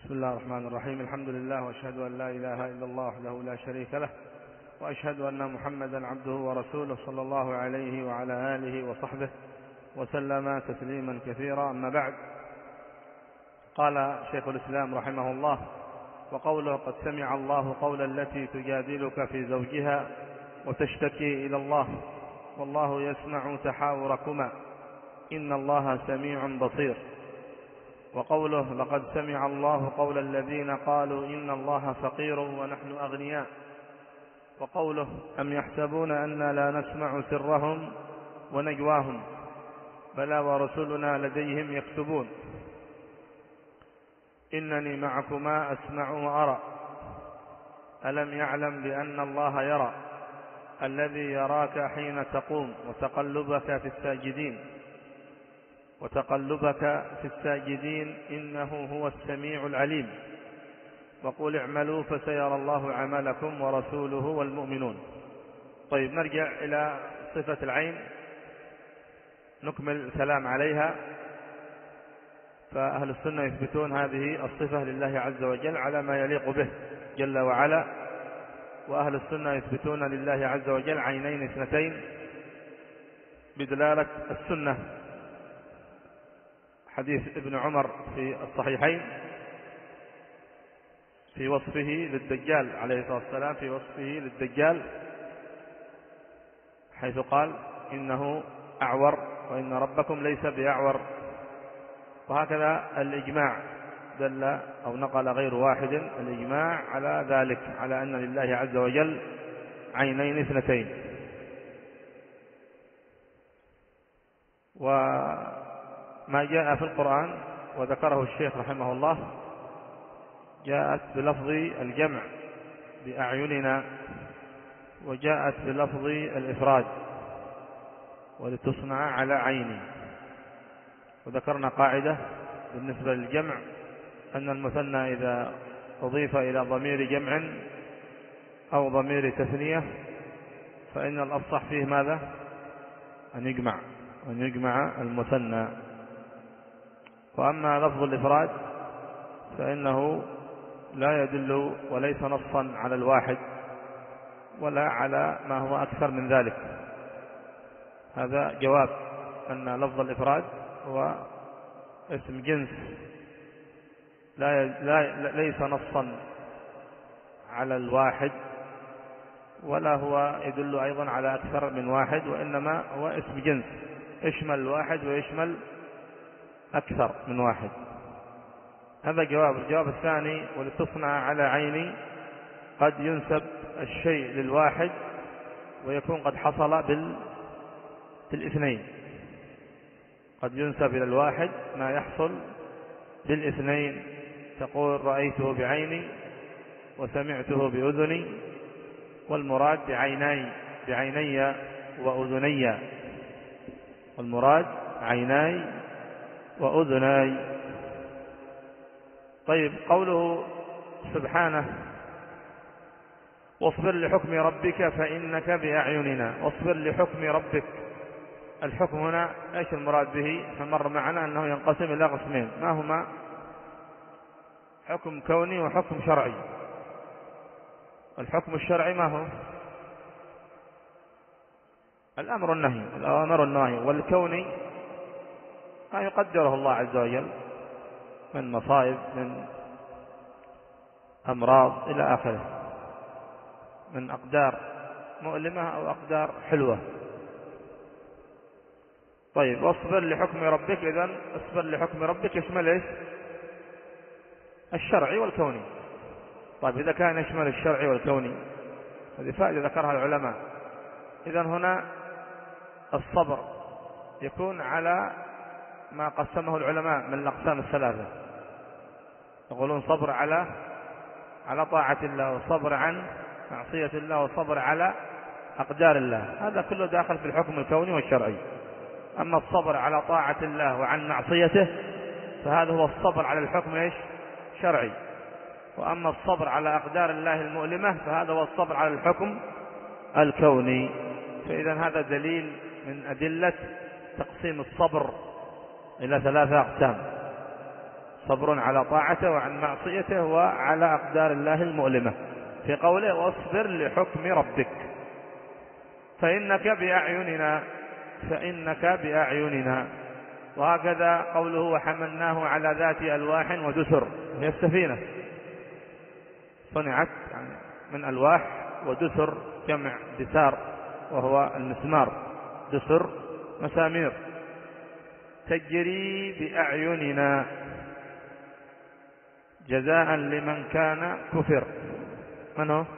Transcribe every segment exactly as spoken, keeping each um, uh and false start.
بسم الله الرحمن الرحيم. الحمد لله وأشهد أن لا إله إلا الله وحده لا شريك له، وأشهد أن محمدا عبده ورسوله صلى الله عليه وعلى آله وصحبه وسلم تسليما كثيرا. أما بعد، قال شيخ الإسلام رحمه الله: وقوله قد سمع الله قول التي تجادلك في زوجها وتشتكي إلى الله والله يسمع تحاوركما إن الله سميع بصير. وقوله لقد سمع الله قول الذين قالوا إن الله فقير ونحن أغنياء. وقوله أم يحسبون أنا لا نسمع سرهم ونجواهم بلى ورسلنا لديهم يكتبون إنني معكما أسمع وأرى ألم يعلم بأن الله يرى الذي يراك حين تقوم وتقلبك في الساجدين وتقلبك في الساجدين إنه هو السميع العليم. وقل اعملوا فسيرى الله عملكم ورسوله والمؤمنون. طيب، نرجع إلى صفة العين نكمل الكلام عليها. فأهل السنة يثبتون هذه الصفة لله عز وجل على ما يليق به جل وعلا، وأهل السنة يثبتون لله عز وجل عينين اثنتين بدلالة السنة. حديث ابن عمر في الصحيحين في وصفه للدجال عليه الصلاة والسلام، في وصفه للدجال حيث قال إنه أعور وإن ربكم ليس بأعور. وهكذا الإجماع دل أو نقل غير واحد الإجماع على ذلك، على أن لله عز وجل عينين اثنتين. وما جاء في القرآن وذكره الشيخ رحمه الله جاءت بلفظ الجمع بأعيننا، وجاءت بلفظ الإفراد ولتصنع على عيني. وذكرنا قاعدة بالنسبة للجمع أن المثنى إذا أضيف إلى ضمير جمع أو ضمير تثنية فإن الأفصح فيه ماذا؟ أن يجمع أن يجمع المثنى. وأما لفظ الإفراد فإنه لا يدل وليس نصا على الواحد ولا على ما هو أكثر من ذلك. هذا جواب أن لفظ الإفراد هو اسم جنس لا لا ليس نصا على الواحد ولا هو يدل أيضا على أكثر من واحد، وإنما هو اسم جنس يشمل الواحد ويشمل أكثر من واحد. هذا جواب. الجواب الثاني: ولتصنع على عيني قد ينسب الشيء للواحد ويكون قد حصل بالاثنين. قد ينسب إلى الواحد ما يحصل بالاثنين. تقول رأيته بعيني وسمعته بأذني، والمراد بعيني بعيني وأذني والمراد عيناي وأذناي. طيب، قوله سبحانه واصبر لحكم ربك فإنك بأعيننا. واصبر لحكم ربك، الحكم هنا ايش المراد به؟ فمر معنا أنه ينقسم إلى قسمين، ما هما؟ حكم كوني وحكم شرعي. الحكم الشرعي ما هو؟ الأمر والنهي، الأوامر والنهي. والكوني ما يقدره الله عز وجل من مصائب، من أمراض إلى آخره، من أقدار مؤلمة أو أقدار حلوة. طيب، واصبر لحكم ربك، إذن اصبر لحكم ربك يشمل إيش؟ الشرعي والكوني. طيب، إذا كان يشمل الشرعي والكوني هذه فائدة ذكرها العلماء. إذن هنا الصبر يكون على ما قسمه العلماء من الأقسام الثلاثة. يقولون صبر على على طاعة الله، وصبر عن معصية الله، وصبر على أقدار الله. هذا كله داخل في الحكم الكوني والشرعي. أما الصبر على طاعة الله وعن معصيته فهذا هو الصبر على الحكم إيش؟ شرعي. وأما الصبر على أقدار الله المؤلمة فهذا هو الصبر على الحكم الكوني. فإذا هذا دليل من أدلة تقسيم الصبر إلى ثلاثة أقسام: صبر على طاعته وعن معصيته وعلى أقدار الله المؤلمة، في قوله واصبر لحكم ربك فإنك بأعيننا فإنك بأعيننا. وهكذا قوله وحملناه على ذات ألواح ودسر، هي السفينة صنعت من ألواح، ودسر جمع دسار وهو المسمار، دسر مسامير، تجري بأعيننا جزاء لمن كان كفر. من هو؟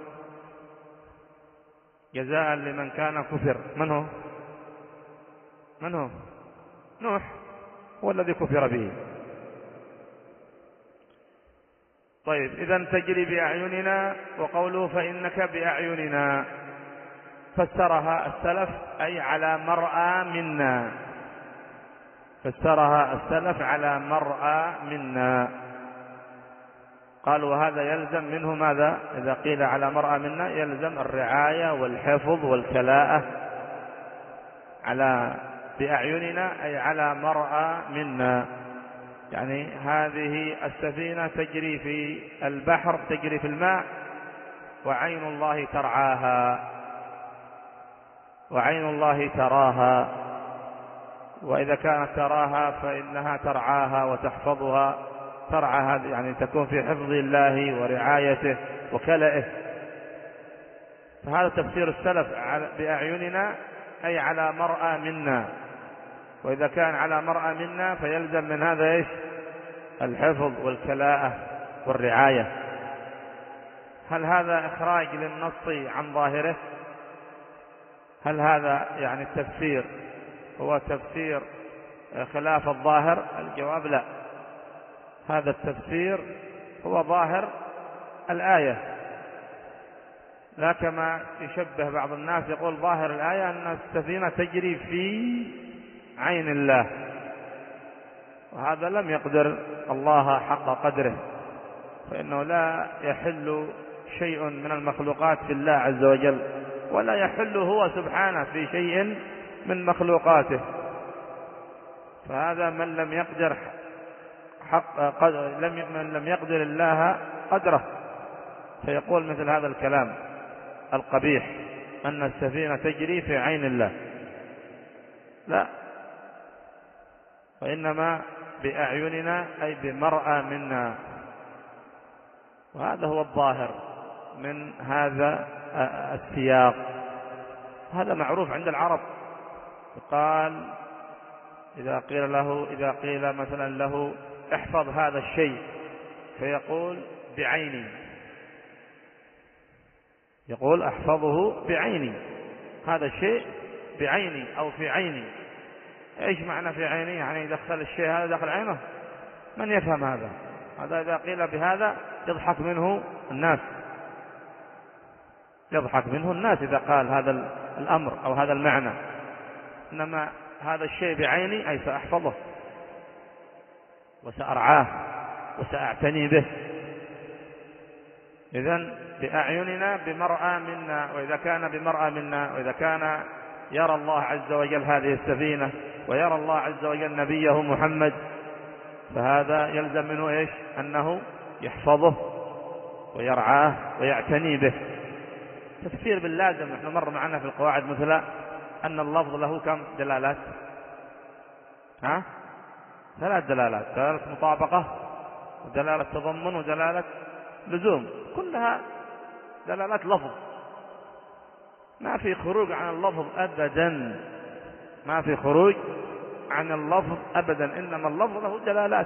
جزاء لمن كان كفر. من هو؟ من هو؟ نوح هو الذي كفر به. طيب إذن تجري بأعيننا، وقوله فإنك بأعيننا فسرها السلف أي على مرأى منا، فسرها السلف على مرأى منا. قالوا وهذا يلزم منه ماذا؟ إذا قيل على مرأى منا يلزم الرعاية والحفظ والكلاءة. على بأعيننا أي على مرأى منا، يعني هذه السفينة تجري في البحر، تجري في الماء، وعين الله ترعاها، وعين الله تراها. وإذا كانت تراها فإنها ترعاها وتحفظها، ترعاها يعني تكون في حفظ الله ورعايته وكلئه. فهذا تفسير السلف بأعيننا أي على مرأى منا، وإذا كان على مرأى منا فيلزم من هذا إيش؟ الحفظ والكلاءة والرعاية. هل هذا إخراج للنص عن ظاهره؟ هل هذا يعني التفسير هو تفسير خلاف الظاهر؟ الجواب لا، هذا التفسير هو ظاهر الآية، لا كما يشبه بعض الناس يقول ظاهر الآية أن السفينة تجري في عين الله، وهذا لم يقدر الله حق قدره، فإنه لا يحل شيء من المخلوقات في الله عز وجل، ولا يحل هو سبحانه في شيء من مخلوقاته. فهذا من لم يقدر حق قد لم من لم يقدر الله قدره فيقول مثل هذا الكلام القبيح أن السفينة تجري في عين الله، لا، وإنما بأعيننا أي بمرأى منا. وهذا هو الظاهر من هذا السياق، هذا معروف عند العرب. قال إذا قيل له إذا قيل مثلا له احفظ هذا الشيء فيقول بعيني، يقول احفظه بعيني، هذا الشيء بعيني أو في عيني. ايش معنى في عيني؟ يعني يدخل الشيء هذا داخل عينه؟ من يفهم هذا؟ هذا إذا قيل بهذا يضحك منه الناس، يضحك منه الناس إذا قال هذا الأمر أو هذا المعنى. إنما هذا الشيء بعيني أي سأحفظه وسأرعاه وسأعتني به. إذن بأعيننا بمرأى منا، وإذا كان بمرأى منا، وإذا كان يرى الله عز وجل هذه السفينة ويرى الله عز وجل نبيه محمد، فهذا يلزم منه إيش؟ أنه يحفظه ويرعاه ويعتني به. تفسير باللازم، نحن مر معنا في القواعد مثلا أن اللفظ له كم دلالات؟ ها؟ ثلاث دلالات، دلالة مطابقة ودلالة تضمن ودلالة لزوم، كلها دلالات لفظ، ما في خروج عن اللفظ أبدا، ما في خروج عن اللفظ أبدا، إنما اللفظ له دلالات،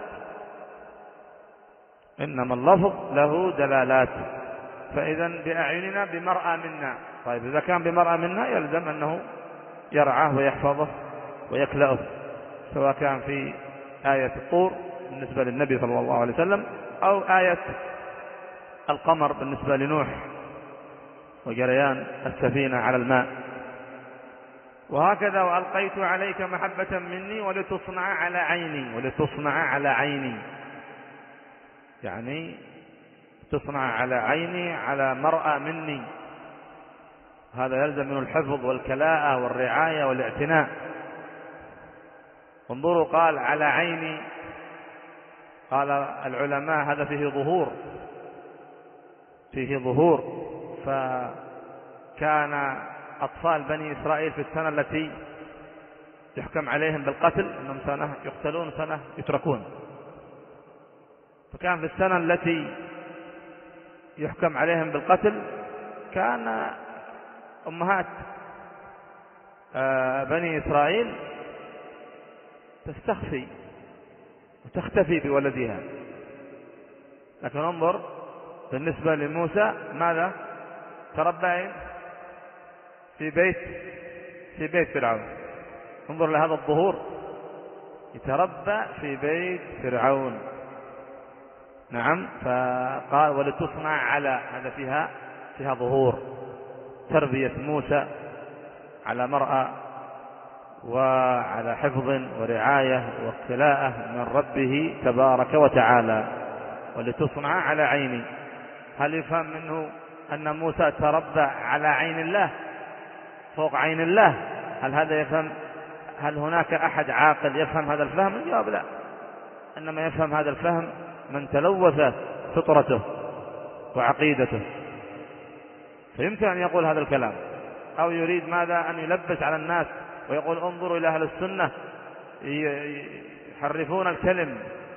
إنما اللفظ له دلالات. فإذا بأعيننا بمرأى منا. طيب إذا كان بمرأى منا يلزم أنه يرعاه ويحفظه ويكلأه، سواء كان في آية الطور بالنسبة للنبي صلى الله عليه وسلم أو آية القمر بالنسبة لنوح وجريان السفينة على الماء. وهكذا وألقيت عليك محبة مني ولتصنع على عيني، ولتصنع على عيني يعني تصنع على عيني على مرأى مني، هذا يلزم من الحفظ والكلاءة والرعاية والاعتناء. انظروا قال على عيني، قال العلماء هذا فيه ظهور فيه ظهور فكان أطفال بني إسرائيل في السنة التي يحكم عليهم بالقتل أنهم سنة يقتلون سنة يتركون، فكان في السنة التي يحكم عليهم بالقتل كان أمهات بني إسرائيل تستخفي وتختفي بولدها. لكن انظر بالنسبة لموسى ماذا؟ تربى في بيت في بيت فرعون. انظر لهذا الظهور، يتربى في بيت فرعون. نعم. فقال ولتصنع على، هذا فيها فيها ظهور تربية موسى على مرأة وعلى حفظ ورعاية وابتلاء من ربه تبارك وتعالى. ولتصنع على عيني، هل يفهم منه أن موسى تربى على عين الله فوق عين الله؟ هل هذا يفهم؟ هل هناك أحد عاقل يفهم هذا الفهم؟ الجواب لا، إنما يفهم هذا الفهم من تلوثت فطرته وعقيدته، فيمكن أن يقول هذا الكلام، أو يريد ماذا؟ أن يلبس على الناس ويقول انظروا إلى أهل السنة يحرفون الكلم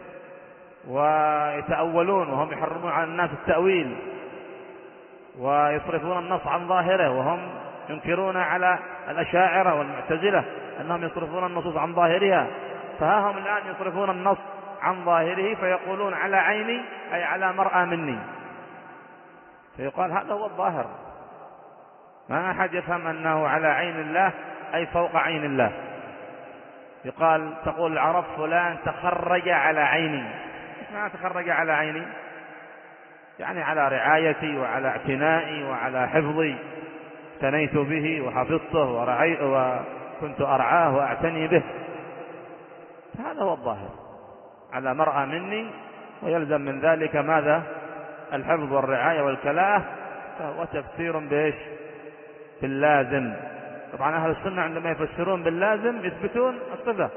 ويتأولون وهم يحرمون على الناس التأويل ويصرفون النص عن ظاهره، وهم ينكرون على الأشاعرة والمعتزلة أنهم يصرفون النصوص عن ظاهرها، فها هم الآن يصرفون النص عن ظاهره فيقولون على عيني أي على مرأى مني، فيقال هذا هو الظاهر. ما أحد يفهم أنه على عين الله أي فوق عين الله. يقال تقول العرب فلان تخرج على عيني. إيش معنى تخرج على عيني؟ يعني على رعايتي وعلى اعتنائي وعلى حفظي، اعتنيت به وحفظته ورعي وكنت أرعاه وأعتني به، هذا هو الظاهر، على مرأى مني، ويلزم من ذلك ماذا؟ الحفظ والرعاية والكلاءة، فهو تفسير بإيش؟ باللازم. طبعا أهل السنة عندما يفسرون باللازم يثبتون الصفة،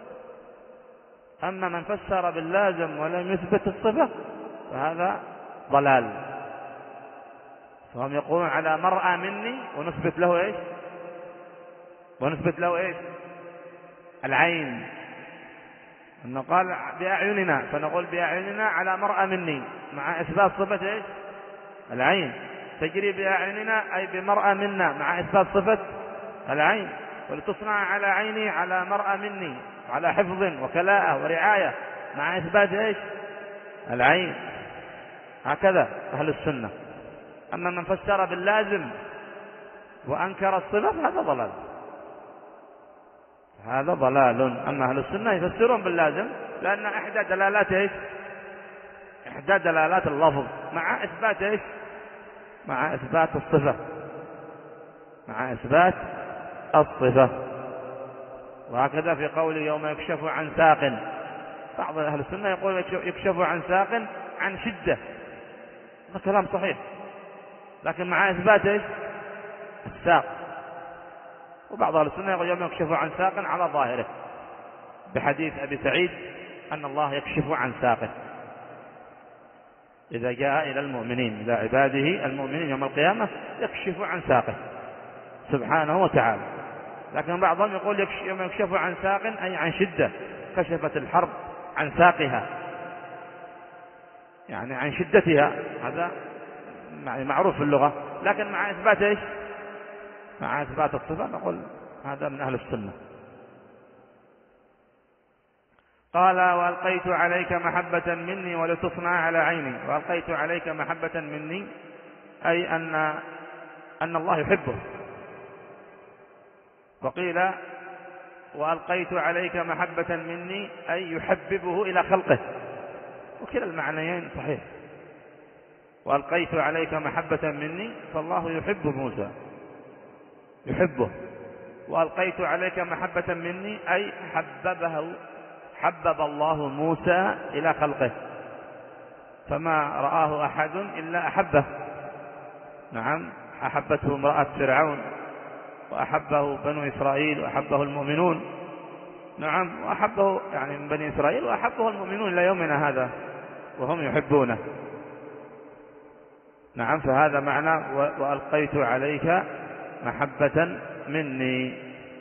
أما من فسر باللازم ولم يثبت الصفة فهذا ضلال. فهم يقولون على مرأى مني ونثبت له إيش؟ ونثبت له إيش؟ العين. أنه قال بأعيننا، فنقول بأعيننا على مرأى مني مع إثبات صفة إيش؟ العين. تجري بأعيننا أي بمرأى منا مع إثبات صفة العين. ولتصنع على عيني على مرأى مني على حفظ وكلاءة ورعاية مع إثبات إيش؟ العين. هكذا أهل السنة. أما من فسر باللازم وأنكر الصفة هذا ضلال، هذا ضلال. أما أهل السنة يفسرون باللازم لأن إحدى دلالات إيش؟ إحدى دلالات اللفظ مع إثبات إيش؟ مع إثبات الصفة، مع إثبات الصفة. وهكذا في قول يوم يكشف عن ساق، بعض أهل السنة يقول يكشف عن ساق عن شدة، هذا كلام صحيح لكن مع إثبات إيش؟ الساق. وبعض أهل السنة يقول يوم يكشف عن ساق على ظاهره بحديث أبي سعيد أن الله يكشف عن ساقه إذا جاء إلى المؤمنين، إلى عباده المؤمنين يوم القيامة يكشف عن ساقه سبحانه وتعالى. لكن بعضهم يقول يوم يكشف عن ساق أي عن شدة، كشفت الحرب عن ساقها يعني عن شدتها، هذا معروف في اللغة، لكن مع إثبات إيش؟ مع إثبات الصفة نقول هذا من أهل السنة. قال وألقيت عليك محبة مني ولتصنع على عيني. وألقيت عليك محبة مني أي أن أن الله يحبه. وقيل وألقيت عليك محبة مني أي يحببه إلى خلقه، وكلا المعنيين صحيح. وألقيت عليك محبة مني فالله يحب موسى، يحبه. وألقيت عليك محبة مني أي حببه، حبب الله موسى إلى خلقه، فما رآه أحد إلا أحبه. نعم، أحبته امرأة فرعون وأحبه بنو إسرائيل وأحبه المؤمنون. نعم، وأحبه يعني من بني إسرائيل، وأحبه المؤمنون إلى يومنا هذا وهم يحبونه. نعم، فهذا معنى وألقيت عليك محبة مني.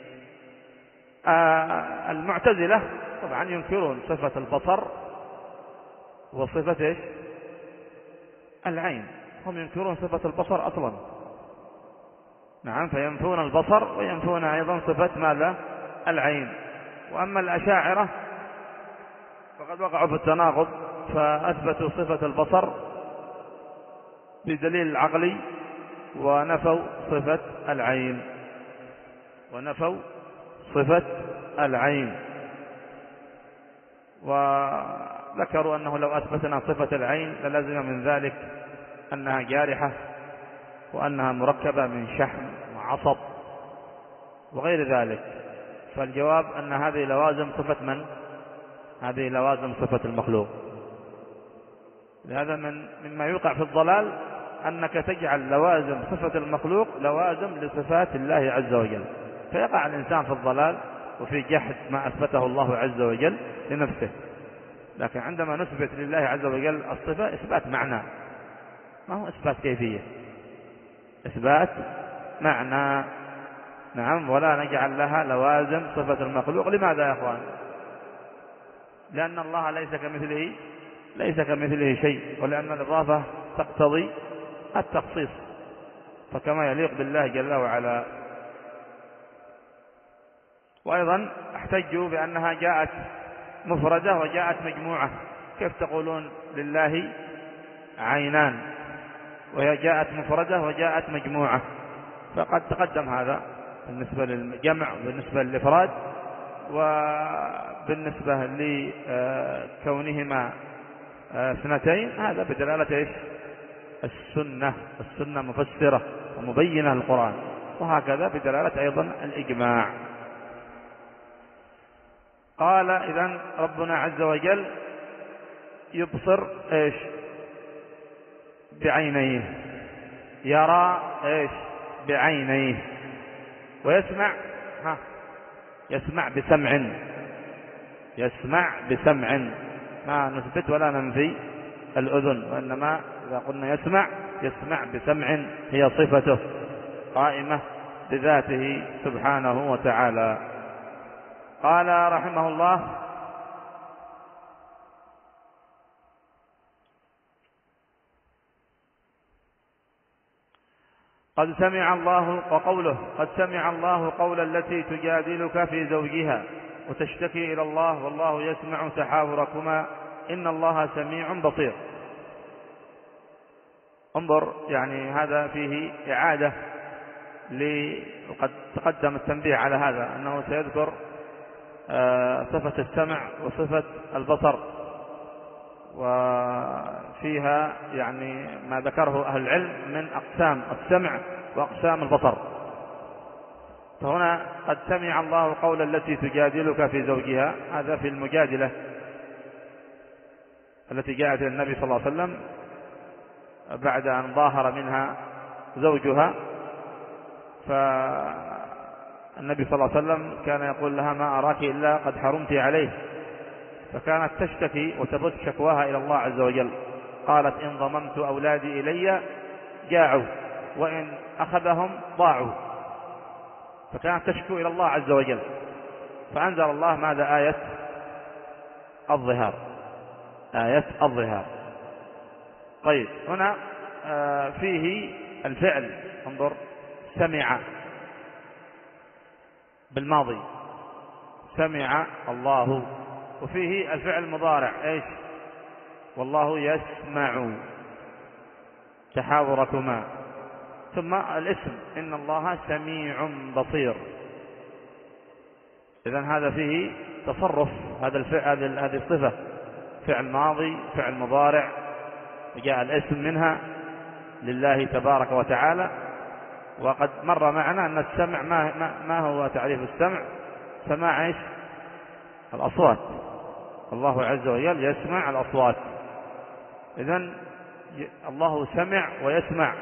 آه المعتزلة طبعا ينكرون صفة البصر وصفة إيش؟ العين، هم ينكرون صفة البصر أصلا. نعم، فينفون البصر وينفون أيضا صفة ماذا؟ العين. وأما الأشاعرة فقد وقعوا في التناقض، فأثبتوا صفة البصر بدليل العقلي ونفوا صفة العين ونفوا صفة العين وذكروا أنه لو أثبتنا صفة العين للزم من ذلك أنها جارحة وأنها مركبة من شحم وعصب وغير ذلك. فالجواب أن هذه لوازم صفة من؟ هذه لوازم صفة المخلوق. لهذا من مما يوقع في الضلال أنك تجعل لوازم صفة المخلوق لوازم لصفات الله عز وجل، فيقع الإنسان في الضلال وفي جحد ما أثبته الله عز وجل لنفسه. لكن عندما نثبت لله عز وجل الصفة إثبات معنى، ما هو إثبات كيفية، إثبات معنى. نعم، ولا نجعل لها لوازم صفة المخلوق. لماذا يا أخوان؟ لأن الله ليس كمثله ليس كمثله شيء، ولأن الإضافة تقتضي التخصيص، فكما يليق بالله جل وعلا. وأيضا احتجوا بأنها جاءت مفردة وجاءت مجموعة. كيف تقولون لله عينان وهي جاءت مفردة وجاءت مجموعة؟ فقد تقدم هذا بالنسبة للجمع وبالنسبة للإفراد، وبالنسبة لكونهما اثنتين هذا بدلالة إيش؟ السنة. السنة مفسرة ومبينة للقرآن، وهكذا بدلالة أيضا الإجماع. قال إذن ربنا عز وجل يبصر إيش؟ بعينيه، يرى إيش؟ بعينيه، ويسمع ها يسمع بسمع، يسمع بسمع، ما نثبت ولا ننفي الأذن، وإنما إذا قلنا يسمع يسمع بسمع هي صفته قائمة بذاته سبحانه وتعالى. قال رحمه الله: قد سمع الله وقوله قد سمع الله قول التي تجادلك في زوجها وتشتكي إلى الله والله يسمع تحاوركما إن الله سميع بصير. انظر، يعني هذا فيه إعادة لي، وقد تقدم التنبيه على هذا أنه سيذكر صفة السمع وصفة البصر، وفيها يعني ما ذكره أهل العلم من أقسام السمع وأقسام البصر. فهنا قد سمع الله قول التي تجادلك في زوجها، هذا في المجادلة التي جاءت النبي صلى الله عليه وسلم بعد أن ظاهر منها زوجها، فالنبي صلى الله عليه وسلم كان يقول لها: ما أراك إلا قد حرمت عليه، فكانت تشتكي وتبث شكواها إلى الله عز وجل. قالت: إن ضممت أولادي إلي جاعوا وإن أخذهم ضاعوا، فكانت تشكو إلى الله عز وجل، فأنزل الله ماذا؟ آية الظهار، آية الظهار. طيب، هنا فيه الفعل، انظر، سمع بالماضي، سمع الله، وفيه الفعل المضارع ايش؟ والله يسمع تحاوركما، ثم الاسم إن الله سميع بصير. إذن هذا فيه تصرف، هذا الفعل، هذه الصفة فعل ماضي فعل مضارع، جاء الاسم منها لله تبارك وتعالى. وقد مر معنا أن السمع ما, ما هو تعريف السمع؟ سماع ايش؟ الأصوات. الله عز وجل يسمع الأصوات. إذن الله سمع ويسمع،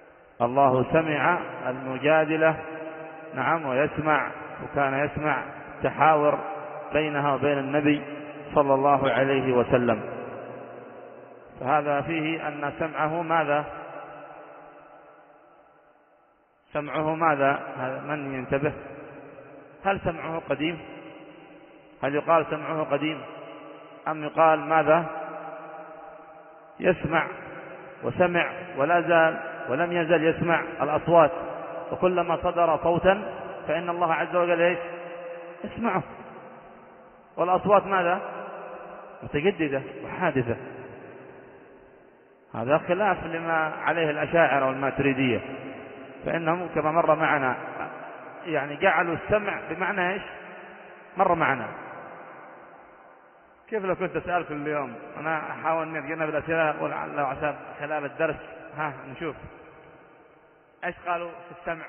الله سمع المجادلة، نعم، ويسمع، وكان يسمع تحاور بينها وبين النبي صلى الله عليه وسلم. فهذا فيه أن سمعه ماذا؟ سمعه ماذا؟ هذا من ينتبه؟ هل سمعه قديم؟ هل يقال سمعه قديم أم يقال ماذا؟ يسمع وسمع ولا زال ولم يزل يسمع الأصوات، وكلما صدر صوتا فإن الله عز وجل ايش؟ يسمعه. والأصوات ماذا؟ متجددة وحادثة. هذا خلاف لما عليه الأشاعرة والماتريدية، فإنهم كما مر معنا يعني جعلوا السمع بمعنى ايش؟ مر معنا. كيف لو كنت أسأل كل يوم، أنا أحاول أن أتجنب الأسئلة ولعل عسى خلال الدرس ها نشوف ايش قالوا في السمع.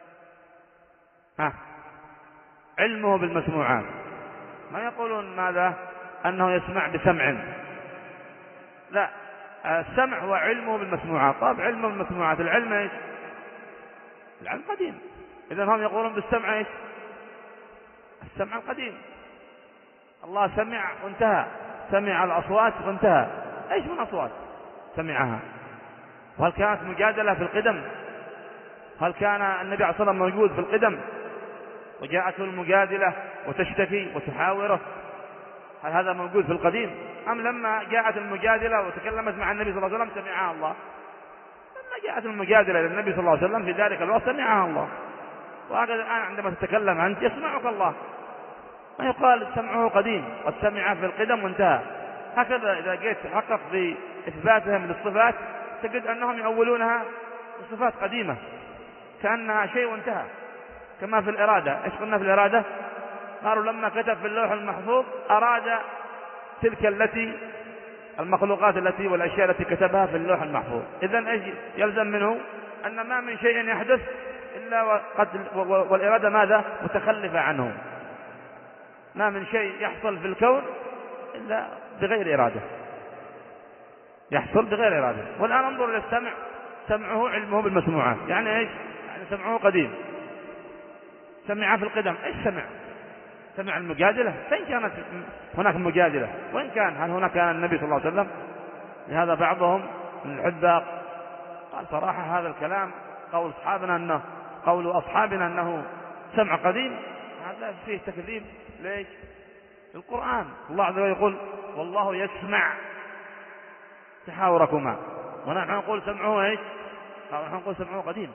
ها علمه بالمسموعات، ما يقولون ماذا؟ أنه يسمع بسمع، لا، السمع هو علمه بالمسموعات. طب علمه بالمسموعات، العلم ايش؟ العلم قديم. إذن هم يقولون بالسمع ايش؟ السمع القديم. الله سمع وانتهى، سمع الأصوات وانتهى. ايش من أصوات سمعها؟ وهل كانت مجادلة في القدم؟ هل كان النبي عليه الصلاة والسلام موجود في القدم وجاءته المجادلة وتشتكي وتحاوره؟ هل هذا موجود في القديم؟ أم لما جاءت المجادلة وتكلمت مع النبي صلى الله عليه وسلم سمعها الله؟ لما جاءت المجادلة للنبي صلى الله عليه وسلم في ذلك الوقت سمعها الله. وهكذا الآن عندما تتكلم أنت يسمعك الله. ما يقال سمعه قديم، قد سمع في القدم وانتهى. هكذا إذا جئت تحقق في إثباتهم للصفات تجد أنهم يؤولونها بصفات قديمة كأنها شيء وانتهى. كما في الإرادة، إيش قلنا في الإرادة؟ قالوا لما كتب في اللوح المحفوظ أراد تلك التي المخلوقات التي والأشياء التي كتبها في اللوح المحفوظ. إذن إيش يلزم منه؟ أن ما من شيء يحدث إلا وقد والإرادة ماذا؟ متخلفة عنه. ما من شيء يحصل في الكون إلا بغير إرادة، يحصل بغير إرادة. والآن انظر إلى السمع، سمعه علمه بالمسموعات، يعني إيش؟ يعني سمعه قديم، سمع في القدم. إيش سمع؟ سمع المجادلة. فإن كانت هناك مجادلة، وإن كان هل هناك كان النبي صلى الله عليه وسلم؟ لهذا بعضهم من الحذاق قال صراحة هذا الكلام قول أصحابنا أنه قول أصحابنا أنه سمع قديم، هذا فيه تكذيب. ليش؟ القرآن الله عز وجل يقول والله يسمع تحاوركما، ونحن نقول سمعه ايش؟ نحن نقول سمعه قديم.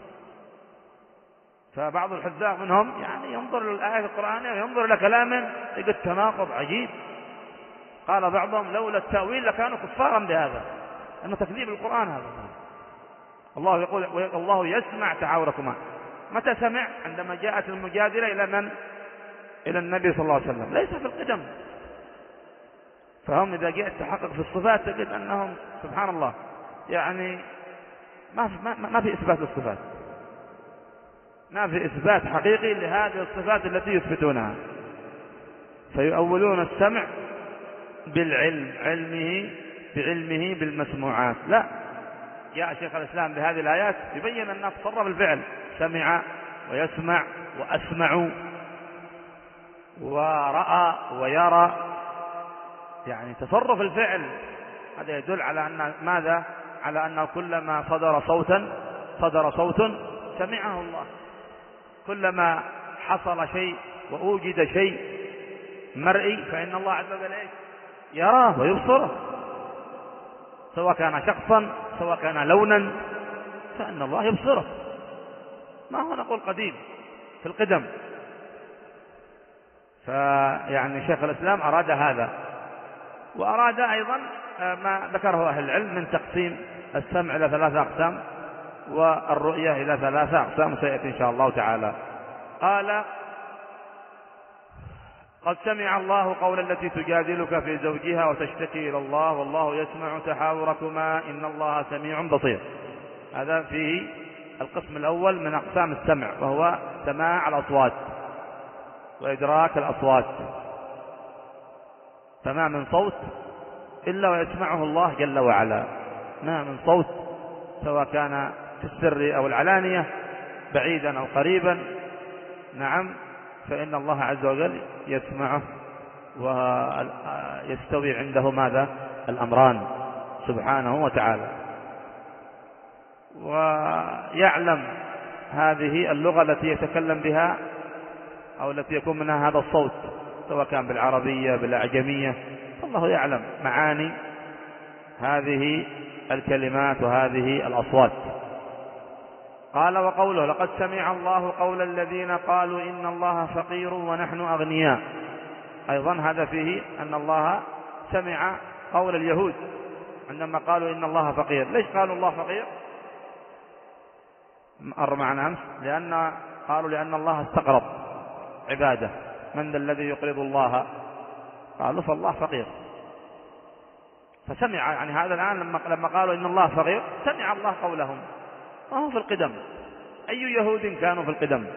فبعض الحذاق منهم يعني ينظر للآيات القرآنية وينظر إلى كلام يجد تناقض عجيب. قال بعضهم لولا التأويل لكانوا كفارا بهذا، أنه تكذيب القرآن هذا. الله يقول الله يسمع تحاوركما. متى سمع؟ عندما جاءت المجادلة إلى من؟ إلى النبي صلى الله عليه وسلم، ليس في القدم. فهم إذا جاءت تحقق في الصفات تجد أنهم سبحان الله يعني ما في, ما, ما في إثبات للصفات، ما في إثبات حقيقي لهذه الصفات التي يثبتونها. فيؤولون السمع بالعلم، علمه بعلمه بالمسموعات. لا، جاء شيخ الإسلام بهذه الآيات يبين أنها تصرف الفعل، سمع ويسمع وأسمع ورأى ويرى، يعني تصرف الفعل. هذا يدل على أن ماذا؟ على أنه كلما صدر صوتا صدر صوت سمعه الله. كلما حصل شيء وأوجد شيء مرئي فإن الله عز وجل يراه ويبصره، سواء كان شخصا سواء كان لونا فإن الله يبصره. ما هو نقول قديم في القدم. فيعني شيخ الإسلام أراد هذا، وأراد أيضا ما ذكره أهل العلم من تقسيم السمع إلى ثلاثة أقسام والرؤية إلى ثلاثة أقسام، سيأتي إن شاء الله تعالى. قال قد سمع الله قول التي تجادلك في زوجها وتشتكي إلى الله والله يسمع تحاوركما إن الله سميع بصير. هذا فيه القسم الأول من أقسام السمع، وهو سماع الأصوات وإدراك الأصوات. فما من صوت إلا ويسمعه الله جل وعلا، ما من صوت سواء كان في السر أو العلانية، بعيدا أو قريبا، نعم، فإن الله عز وجل يسمعه ويستوي عنده ماذا؟ الأمران سبحانه وتعالى. ويعلم هذه اللغة التي يتكلم بها أو التي يكون منها هذا الصوت، سواء كان بالعربية بالأعجمية، فالله يعلم معاني هذه الكلمات وهذه الأصوات. قال وقوله لقد سمع الله قول الذين قالوا إن الله فقير ونحن أغنياء، أيضا هذا فيه أن الله سمع قول اليهود عندما قالوا إن الله فقير. ليش قالوا الله فقير؟ مر معنا أمس، لأن قالوا لأن الله استقرض عباده، من ذا الذي يقرض الله؟ قالوا فالله فقير. فسمع يعني هذا الآن لما لما قالوا إن الله فقير سمع الله قولهم، وهم في القدم، أي يهود كانوا في القدم،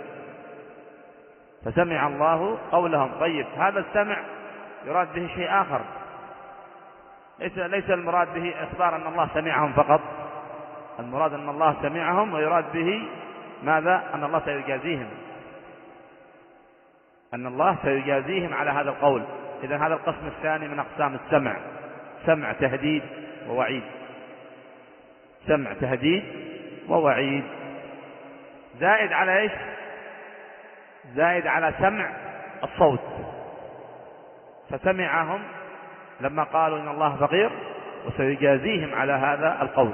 فسمع الله قولهم. طيب هذا السمع يراد به شيء آخر، ليس ليس المراد به إخبار أن الله سمعهم فقط، المراد أن الله سمعهم ويراد به ماذا؟ أن الله سيجازيهم، أن الله سيجازيهم على هذا القول. إذا هذا القسم الثاني من أقسام السمع، سمع تهديد ووعيد، سمع تهديد ووعيد، زائد على إيش؟ زائد على سمع الصوت. فسمعهم لما قالوا إن الله فقير وسيجازيهم على هذا القول.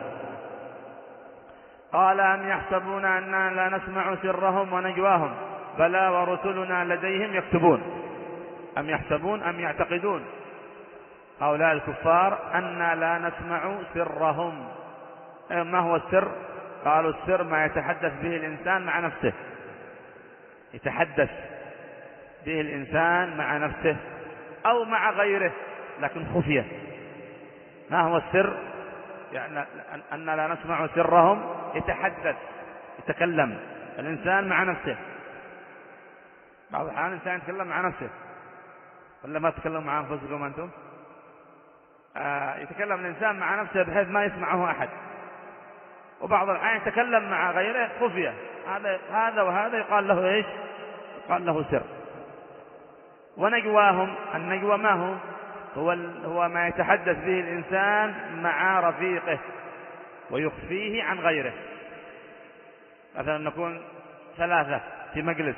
قال أم يحسبون أننا لا نسمع سرهم ونجواهم بلى ورسلنا لديهم يكتبون. أم يحسبون أم يعتقدون هؤلاء الكفار أننا لا نسمع سرهم. ما هو السر؟ قالوا السر ما يتحدث به الإنسان مع نفسه، يتحدث به الإنسان مع نفسه أو مع غيره لكن خفية. ما هو السر؟ يعني أن لا نسمع سرهم، يتحدث يتكلم الإنسان مع نفسه. بعض الأحيان الإنسان يتكلم مع نفسه، ولا ما تتكلم مع أنفسكم أنتم؟ آه يتكلم الإنسان مع نفسه بحيث ما يسمعه أحد، وبعض الأحيان يتكلم مع غيره خفية. هذا هذا وهذا يقال له إيش؟ يقال له سر. ونجواهم، النجوى ما هو؟ هو هو ما يتحدث به الإنسان مع رفيقه ويخفيه عن غيره. مثلا نكون ثلاثة في مجلس،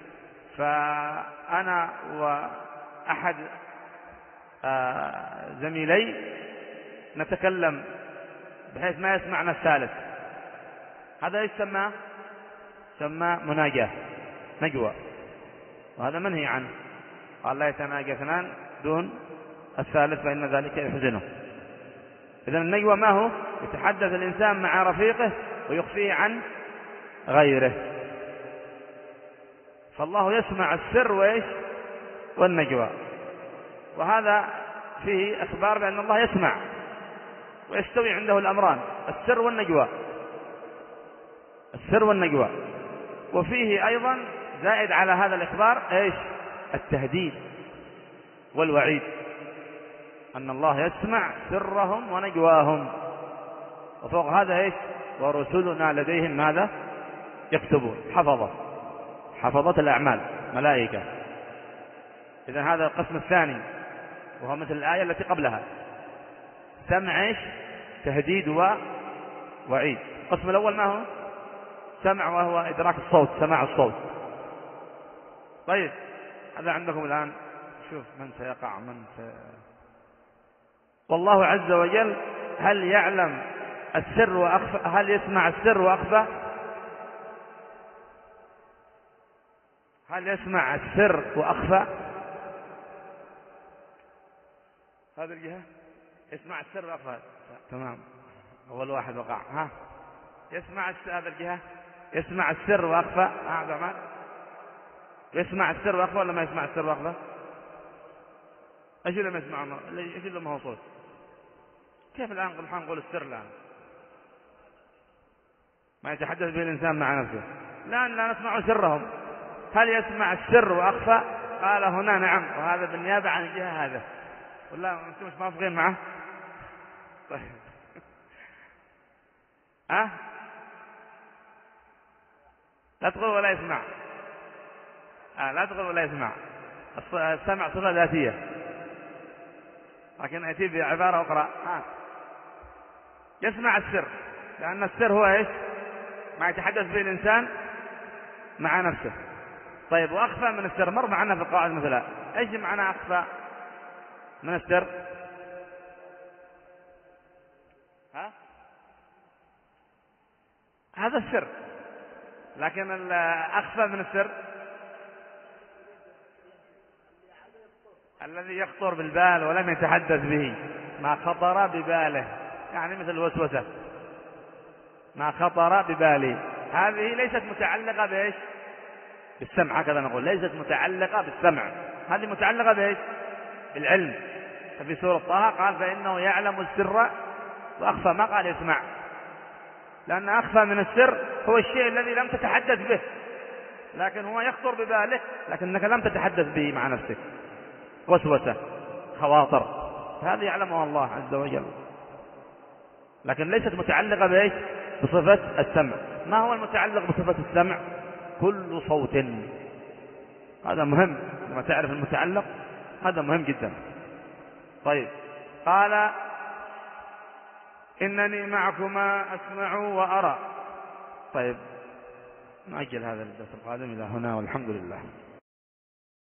فأنا وأحد زميلي نتكلم بحيث ما يسمعنا الثالث، هذا يسمى سمى مناجاة، نجوى، وهذا منهي عنه. قال لا يتناجى اثنان دون الثالث فإن ذلك يحزنه. إذن النجوى ما هو؟ يتحدث الإنسان مع رفيقه ويخفيه عن غيره. فالله يسمع السر وإيش؟ والنجوى. وهذا فيه إخبار بأن الله يسمع ويستوي عنده الأمران، السر والنجوى، السر والنجوى. وفيه أيضا زائد على هذا الإخبار إيش؟ التهديد والوعيد، أن الله يسمع سرهم ونجواهم. وفوق هذا إيش؟ ورسلنا لديهم ماذا؟ يكتبون، حفظة، حفظة الأعمال، ملائكة. إذن هذا القسم الثاني وهو مثل الآية التي قبلها، سمع إيش؟ تهديد ووعيد. القسم الأول ما هو؟ سمع، وهو إدراك الصوت، سماع الصوت. طيب هذا عندكم الآن، شوف من سيقع من سي... والله عز وجل هل يعلم السر وأخفى؟ هل يسمع السر وأخفى؟ هل يسمع السر وأخفى؟ هذه الجهة يسمع السر وأخفى، تمام، أول واحد وقع. ها يسمع هذا الجهة يسمع السر وأخفى. هذا ما يسمع السر وأخفى ولا ما يسمع السر وأخفى؟ ايش اللي ما يسمع؟ ايش اللي ما هو صوت؟ كيف الآن نقول نقول السر الآن؟ ما يتحدث به الإنسان مع نفسه. لا لا نسمع سرهم. هل يسمع السر وأخفى؟ قال هنا نعم، وهذا بالنيابة عن الجهة هذا. ولا أنتم مش موافقين معه؟ طيب ها أه؟ لا تقول ولا يسمع. آه لا تقول ولا يسمع. السمع صفة ذاتية، لكن أتي بعبارة أخرى آه. يسمع السر، لأن السر هو إيش؟ ما يتحدث به الإنسان مع نفسه. طيب وأخفى من السر مر معنا في القواعد مثلا، إيش معنى أخفى من السر؟ ها؟ هذا السر، لكن أخفى من السر الذي يخطر بالبال ولم يتحدث به، ما خطر بباله، يعني مثل الوسوسة، ما خطر ببالي. هذه ليست متعلقة بإيش؟ بالسمع، هكذا نقول، ليست متعلقة بالسمع، هذه متعلقة بإيش؟ بالعلم. ففي سورة طه قال فإنه يعلم السر وأخفى، ما قال يسمع، لأن أخفى من السر هو الشيء الذي لم تتحدث به، لكن هو يخطر بباله لكنك لم تتحدث به مع نفسك، وسوسة، خواطر، هذه يعلمها الله عز وجل، لكن ليست متعلقة بإيش؟ بصفة السمع. ما هو المتعلق بصفة السمع؟ كل صوت. هذا مهم، لما تعرف المتعلق هذا مهم جدا. طيب قال إنني معكما أسمع وأرى. طيب نأجل هذا الدرس القادم إلى هنا، والحمد لله.